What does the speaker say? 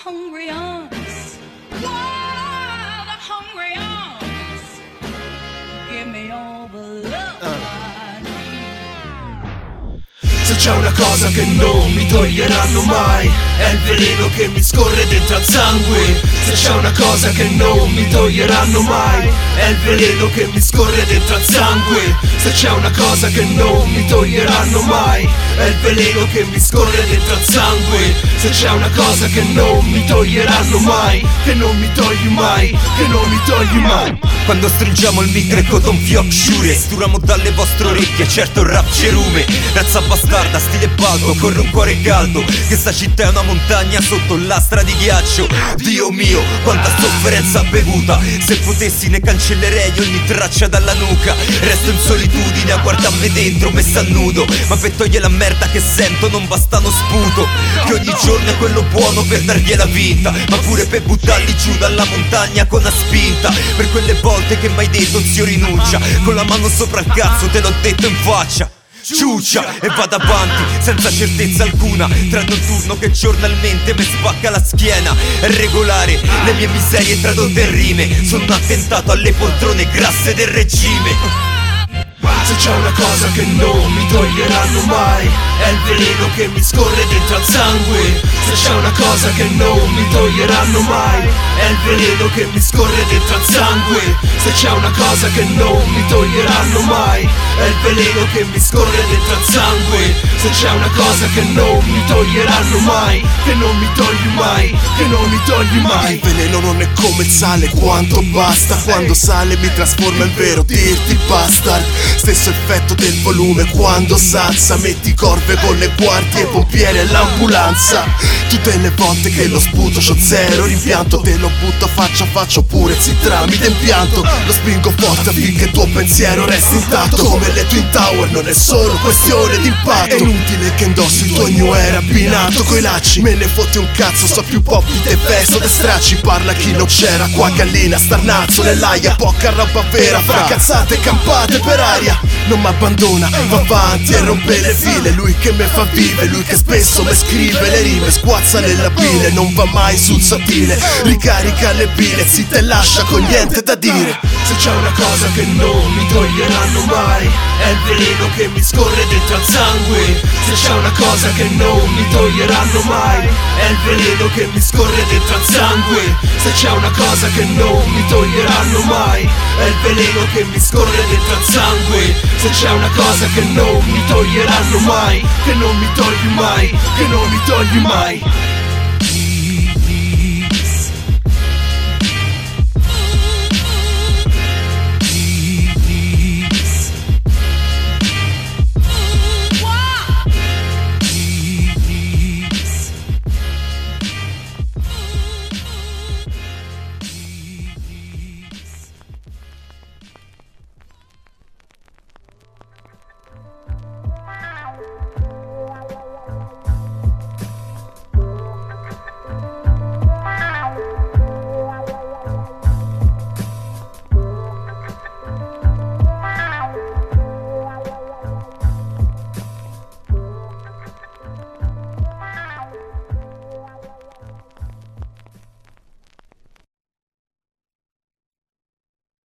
hungry arms, why the hungry arms, give me all the love I need. Se c'è una cosa che non mi toglieranno mai, è il veleno che mi scorre dentro al sangue. Se c'è una cosa che non mi toglieranno mai, è il veleno che mi scorre dentro al sangue. Se c'è una cosa che non mi toglieranno mai, è il veleno che mi scorre dentro al sangue. Se c'è una cosa che non mi toglieranno mai, che non mi togli mai, che non mi togli mai. Quando stringiamo il micro e cotton fioc sciure, sturamo dalle vostre orecchie, certo il rap cerume. Razza bastarda, stile baldo, corre un cuore caldo. Che sta città è una montagna sotto lastra di ghiaccio. Dio mio, quanta sofferenza bevuta. Se potessi ne cancellerei ogni traccia dalla nuca. Resto in solitudine a guardarmi dentro, messa a nudo. Ma per togliere la merda che sento non basta uno sputo. Che ogni giorno è quello buono per dargliela vinta, ma pure per buttarli giù dalla montagna con la spinta. Per quelle volte che m'hai detto zio rinuncia, con la mano sopra il cazzo te l'ho detto in faccia. Ciuccia e vado avanti senza certezza alcuna, tranne un turno che giornalmente mi spacca la schiena. È regolare, le mie miserie tradotte in rime, sono un attentato alle poltrone grasse del regime. Se c'è una cosa che non mi toglieranno mai, è il veleno che mi scorre dentro al sangue. Se c'è una cosa che non mi toglieranno mai, è il veleno che mi scorre dentro al sangue. Se c'è una cosa che non mi toglieranno mai, è il veleno che mi scorre dentro al sangue. Se c'è una cosa che non mi toglieranno mai, che non mi togli mai, che non mi togli mai. Il veleno non è come il sale, quanto basta. Quando sale mi trasforma in vero dirty bastard. Stesso effetto del volume quando salsa. Metti corve con le guardie, i pompieri e l'ambulanza. Tutte le volte che lo sputo c'ho zero rimpianto. Te lo butto faccia a faccia oppure si tramite impianto. Lo spingo forte affinché il tuo pensiero resti intatto. Come le Twin Tower non è solo questione di impatto. È inutile che indossi il tuo new era abbinato coi lacci. Me ne fotti un cazzo, so più pop di te peso de stracci. Parla chi non c'era qua, gallina, starnazzo nell'aia. Poca roba vera, fra cazzate campate per aria. Non m'abbandona, va avanti e rompe le file. Lui che me fa vive, lui che spesso me scrive le rime. Sguazza nella bile, non va mai sul sottile. Ricarica le bile, zitta e lascia con niente da dire. Se c'è una cosa che non mi toglieranno mai, è il veleno che mi scorre dentro al sangue. Se c'è una cosa che non mi toglieranno mai, è il veleno che mi scorre dentro al sangue. Se c'è una cosa che non mi toglieranno mai, è il veleno che mi scorre dentro al sangue. Se c'è una cosa che non mi toglieranno mai, che non mi togli mai, che non mi togli mai.